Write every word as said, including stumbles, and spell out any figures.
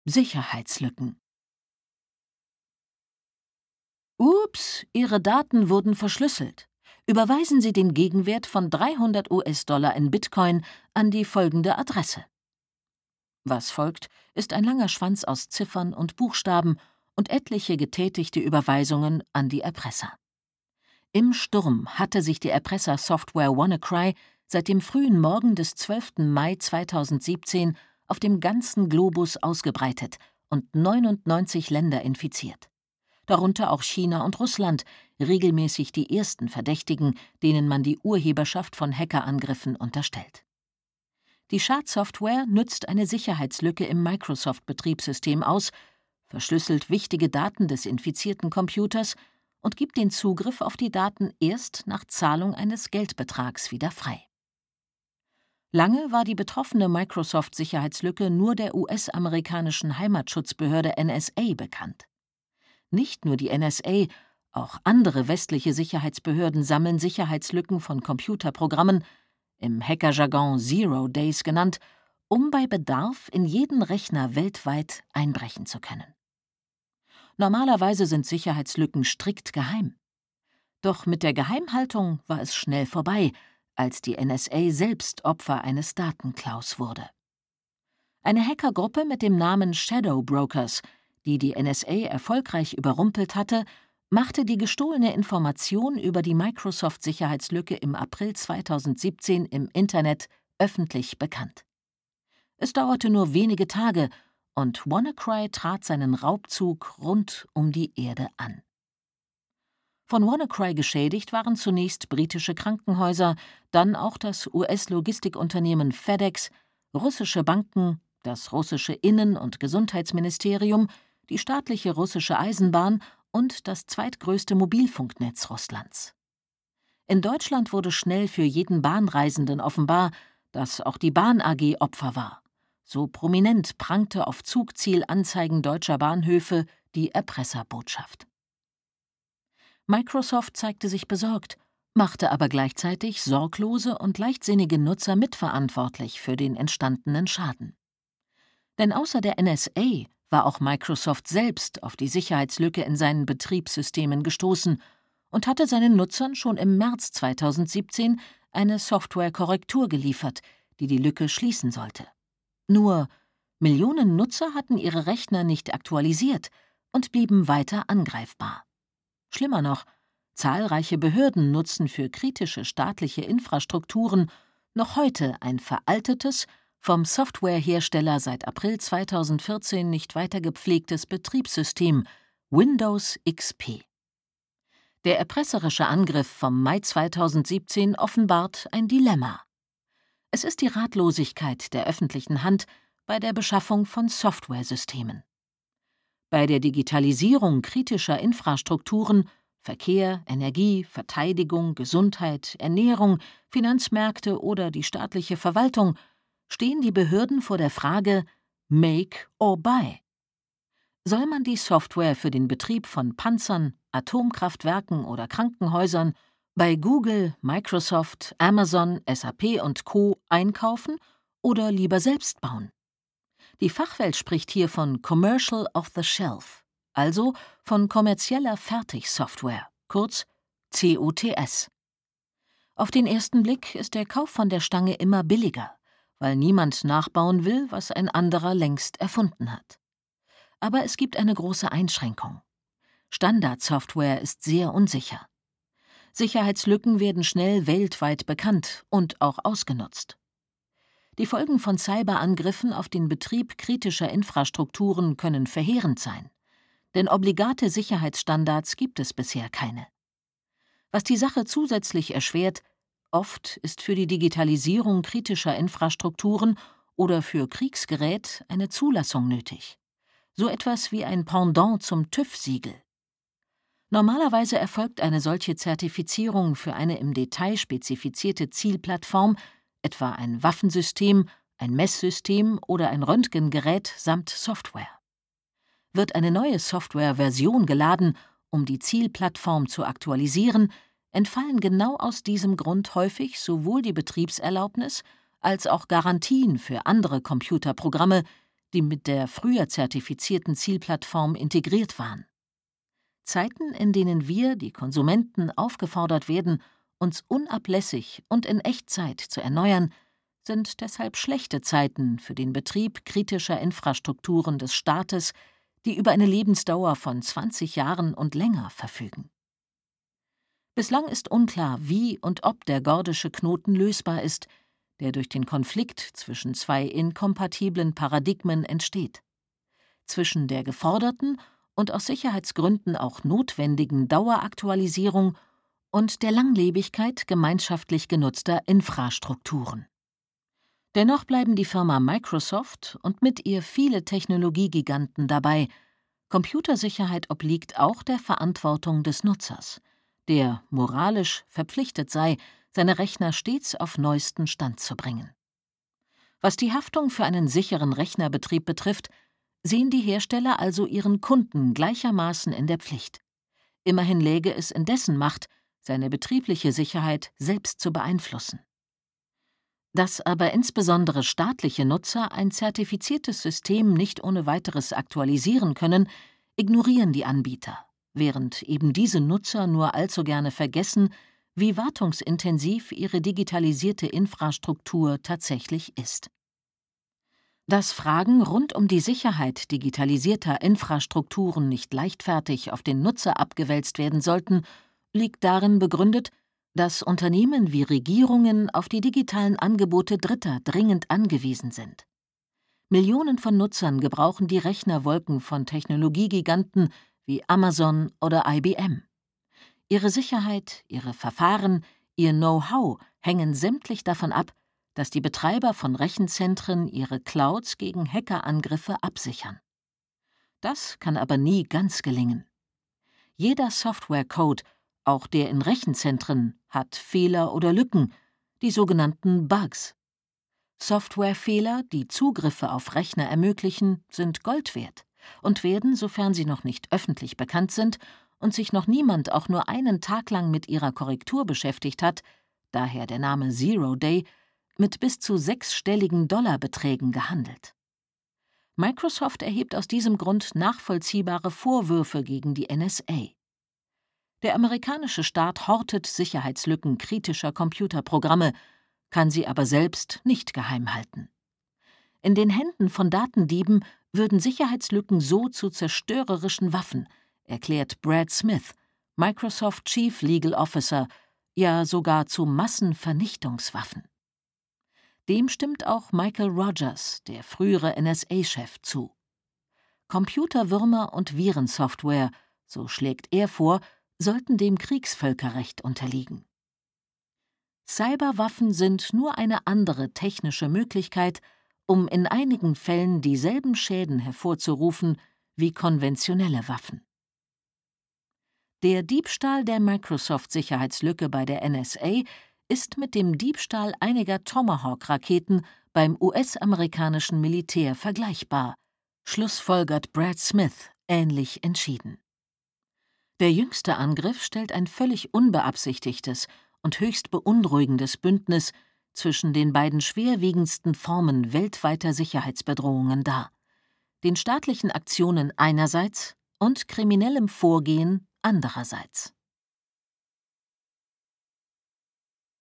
Sicherheitslücken. Ups, Ihre Daten wurden verschlüsselt. Überweisen Sie den Gegenwert von dreihundert US-Dollar in Bitcoin an die folgende Adresse. Was folgt, ist ein langer Schwanz aus Ziffern und Buchstaben und etliche getätigte Überweisungen an die Erpresser. Im Sturm hatte sich die Erpressersoftware WannaCry seit dem frühen Morgen des zwölften Mai zweitausendsiebzehn auf dem ganzen Globus ausgebreitet und neunundneunzig Länder infiziert. Darunter auch China und Russland, regelmäßig die ersten Verdächtigen, denen man die Urheberschaft von Hackerangriffen unterstellt. Die Schadsoftware nützt eine Sicherheitslücke im Microsoft-Betriebssystem aus, verschlüsselt wichtige Daten des infizierten Computers und gibt den Zugriff auf die Daten erst nach Zahlung eines Geldbetrags wieder frei. Lange war die betroffene Microsoft-Sicherheitslücke nur der U S-amerikanischen Heimatschutzbehörde N S A bekannt. Nicht nur die N S A, auch andere westliche Sicherheitsbehörden sammeln Sicherheitslücken von Computerprogrammen, im Hackerjargon Zero Days genannt, um bei Bedarf in jeden Rechner weltweit einbrechen zu können. Normalerweise sind Sicherheitslücken strikt geheim. Doch mit der Geheimhaltung war es schnell vorbei, als die N S A selbst Opfer eines Datenklaus wurde. Eine Hackergruppe mit dem Namen Shadow Brokers, die die N S A erfolgreich überrumpelt hatte, machte die gestohlene Information über die Microsoft-Sicherheitslücke im April zweitausendsiebzehn im Internet öffentlich bekannt. Es dauerte nur wenige Tage und WannaCry trat seinen Raubzug rund um die Erde an. Von WannaCry geschädigt waren zunächst britische Krankenhäuser, dann auch das U S-Logistikunternehmen FedEx, russische Banken, das russische Innen- und Gesundheitsministerium, die staatliche russische Eisenbahn und das zweitgrößte Mobilfunknetz Russlands. In Deutschland wurde schnell für jeden Bahnreisenden offenbar, dass auch die Bahn A G Opfer war. So prominent prangte auf Zugzielanzeigen deutscher Bahnhöfe die Erpresserbotschaft. Microsoft zeigte sich besorgt, machte aber gleichzeitig sorglose und leichtsinnige Nutzer mitverantwortlich für den entstandenen Schaden. Denn außer der N S A war auch Microsoft selbst auf die Sicherheitslücke in seinen Betriebssystemen gestoßen und hatte seinen Nutzern schon im März zweitausendsiebzehn eine Softwarekorrektur geliefert, die die Lücke schließen sollte. Nur Millionen Nutzer hatten ihre Rechner nicht aktualisiert und blieben weiter angreifbar. Schlimmer noch, zahlreiche Behörden nutzen für kritische staatliche Infrastrukturen noch heute ein veraltetes, vom Softwarehersteller seit April zweitausendvierzehn nicht weiter gepflegtes Betriebssystem Windows X P. Der erpresserische Angriff vom Mai zweitausendsiebzehn offenbart ein Dilemma. Es ist die Ratlosigkeit der öffentlichen Hand bei der Beschaffung von Softwaresystemen. Bei der Digitalisierung kritischer Infrastrukturen Verkehr, Energie, Verteidigung, Gesundheit, Ernährung, Finanzmärkte oder die staatliche Verwaltung stehen die Behörden vor der Frage Make or Buy. Soll man die Software für den Betrieb von Panzern, Atomkraftwerken oder Krankenhäusern bei Google, Microsoft, Amazon, S A P und Co. einkaufen oder lieber selbst bauen? Die Fachwelt spricht hier von Commercial Off-the-Shelf, also von kommerzieller Fertigsoftware, kurz C O T S. Auf den ersten Blick ist der Kauf von der Stange immer billiger, weil niemand nachbauen will, was ein anderer längst erfunden hat. Aber es gibt eine große Einschränkung. Standardsoftware ist sehr unsicher. Sicherheitslücken werden schnell weltweit bekannt und auch ausgenutzt. Die Folgen von Cyberangriffen auf den Betrieb kritischer Infrastrukturen können verheerend sein, denn obligate Sicherheitsstandards gibt es bisher keine. Was die Sache zusätzlich erschwert, oft ist für die Digitalisierung kritischer Infrastrukturen oder für Kriegsgerät eine Zulassung nötig. So etwas wie ein Pendant zum TÜV-Siegel. Normalerweise erfolgt eine solche Zertifizierung für eine im Detail spezifizierte Zielplattform, etwa ein Waffensystem, ein Messsystem oder ein Röntgengerät samt Software. Wird eine neue Softwareversion geladen, um die Zielplattform zu aktualisieren, entfallen genau aus diesem Grund häufig sowohl die Betriebserlaubnis als auch Garantien für andere Computerprogramme, die mit der früher zertifizierten Zielplattform integriert waren. Zeiten, in denen wir, die Konsumenten, aufgefordert werden, uns unablässig und in Echtzeit zu erneuern, sind deshalb schlechte Zeiten für den Betrieb kritischer Infrastrukturen des Staates, die über eine Lebensdauer von zwanzig Jahren und länger verfügen. Bislang ist unklar, wie und ob der gordische Knoten lösbar ist, der durch den Konflikt zwischen zwei inkompatiblen Paradigmen entsteht: zwischen der geforderten und aus Sicherheitsgründen auch notwendigen Daueraktualisierung und der Langlebigkeit gemeinschaftlich genutzter Infrastrukturen. Dennoch bleiben die Firma Microsoft und mit ihr viele Technologiegiganten dabei: Computersicherheit obliegt auch der Verantwortung des Nutzers, der moralisch verpflichtet sei, seine Rechner stets auf neuesten Stand zu bringen. Was die Haftung für einen sicheren Rechnerbetrieb betrifft, sehen die Hersteller also ihren Kunden gleichermaßen in der Pflicht. Immerhin läge es in dessen Macht, seine betriebliche Sicherheit selbst zu beeinflussen. Dass aber insbesondere staatliche Nutzer ein zertifiziertes System nicht ohne weiteres aktualisieren können, ignorieren die Anbieter, während eben diese Nutzer nur allzu gerne vergessen, wie wartungsintensiv ihre digitalisierte Infrastruktur tatsächlich ist. Dass Fragen rund um die Sicherheit digitalisierter Infrastrukturen nicht leichtfertig auf den Nutzer abgewälzt werden sollten, liegt darin begründet, dass Unternehmen wie Regierungen auf die digitalen Angebote Dritter dringend angewiesen sind. Millionen von Nutzern gebrauchen die Rechnerwolken von Technologiegiganten wie Amazon oder I B M. Ihre Sicherheit, ihre Verfahren, ihr Know-how hängen sämtlich davon ab, dass die Betreiber von Rechenzentren ihre Clouds gegen Hackerangriffe absichern. Das kann aber nie ganz gelingen. Jeder Softwarecode, auch der in Rechenzentren, hat Fehler oder Lücken, die sogenannten Bugs. Softwarefehler, die Zugriffe auf Rechner ermöglichen, sind Gold wert und werden, sofern sie noch nicht öffentlich bekannt sind und sich noch niemand auch nur einen Tag lang mit ihrer Korrektur beschäftigt hat, daher der Name Zero Day, mit bis zu sechsstelligen Dollarbeträgen gehandelt. Microsoft erhebt aus diesem Grund nachvollziehbare Vorwürfe gegen die N S A. Der amerikanische Staat hortet Sicherheitslücken kritischer Computerprogramme, kann sie aber selbst nicht geheim halten. In den Händen von Datendieben würden Sicherheitslücken so zu zerstörerischen Waffen, erklärt Brad Smith, Microsoft Chief Legal Officer, ja sogar zu Massenvernichtungswaffen. Dem stimmt auch Michael Rogers, der frühere N S A-Chef, zu. Computerwürmer und Virensoftware, so schlägt er vor, sollten dem Kriegsvölkerrecht unterliegen. Cyberwaffen sind nur eine andere technische Möglichkeit, um in einigen Fällen dieselben Schäden hervorzurufen wie konventionelle Waffen. Der Diebstahl der Microsoft-Sicherheitslücke bei der N S A ist mit dem Diebstahl einiger Tomahawk-Raketen beim U S-amerikanischen Militär vergleichbar, schlussfolgert Brad Smith ähnlich entschieden. Der jüngste Angriff stellt ein völlig unbeabsichtigtes und höchst beunruhigendes Bündnis zwischen den beiden schwerwiegendsten Formen weltweiter Sicherheitsbedrohungen dar: den staatlichen Aktionen einerseits und kriminellem Vorgehen andererseits.